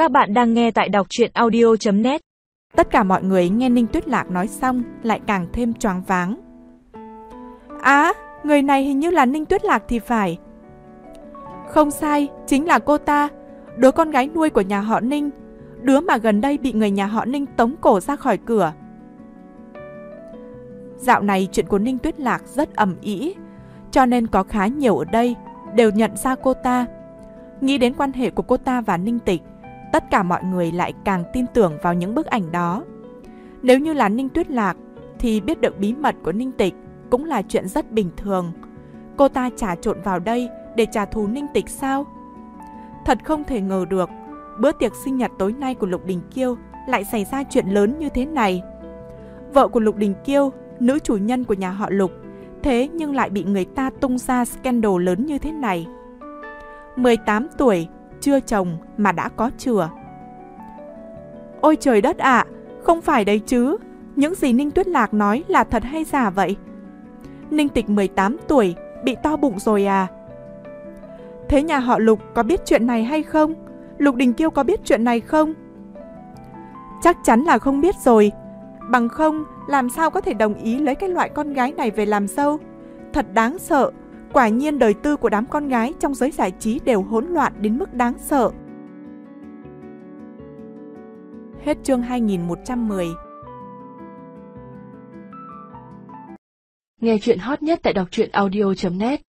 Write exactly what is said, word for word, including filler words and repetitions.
Các bạn đang nghe tại đọc truyện audio chấm net. Tất cả mọi người nghe Ninh Tuyết Lạc nói xong lại càng thêm choáng váng. Á, à, người này hình như là Ninh Tuyết Lạc thì phải. Không sai, chính là cô ta, đứa con gái nuôi của nhà họ Ninh, đứa mà gần đây bị người nhà họ Ninh tống cổ ra khỏi cửa. Dạo này chuyện của Ninh Tuyết Lạc rất ầm ĩ, cho nên có khá nhiều ở đây đều nhận ra cô ta. Nghĩ đến quan hệ của cô ta và Ninh Tịch, tất cả mọi người lại càng tin tưởng vào những bức ảnh đó. Nếu như là Ninh Tuyết Lạc thì biết được bí mật của Ninh Tịch cũng là chuyện rất bình thường. Cô ta trà trộn vào đây để trả thù Ninh Tịch sao? Thật không thể ngờ được, bữa tiệc sinh nhật tối nay của Lục Đình Kiêu lại xảy ra chuyện lớn như thế này. Vợ của Lục Đình Kiêu, nữ chủ nhân của nhà họ Lục, thế nhưng lại bị người ta tung ra scandal lớn như thế này. mười tám tuổi, chưa chồng mà đã có chừa. Ôi trời đất ạ, à, không phải đấy chứ, những gì Ninh Tuyết Lạc nói là thật hay giả vậy? Ninh Tịch mười tám tuổi, bị to bụng rồi à? Thế nhà họ Lục có biết chuyện này hay không? Lục Đình Kiêu có biết chuyện này không? Chắc chắn là không biết rồi. Bằng không, làm sao có thể đồng ý lấy cái loại con gái này về làm dâu? Thật đáng sợ. Quả nhiên đời tư của đám con gái trong giới giải trí đều hỗn loạn đến mức đáng sợ. Hết chương hai nghìn một trăm mười. Nghe chuyện hot nhất tại đọc truyện audio chấm net.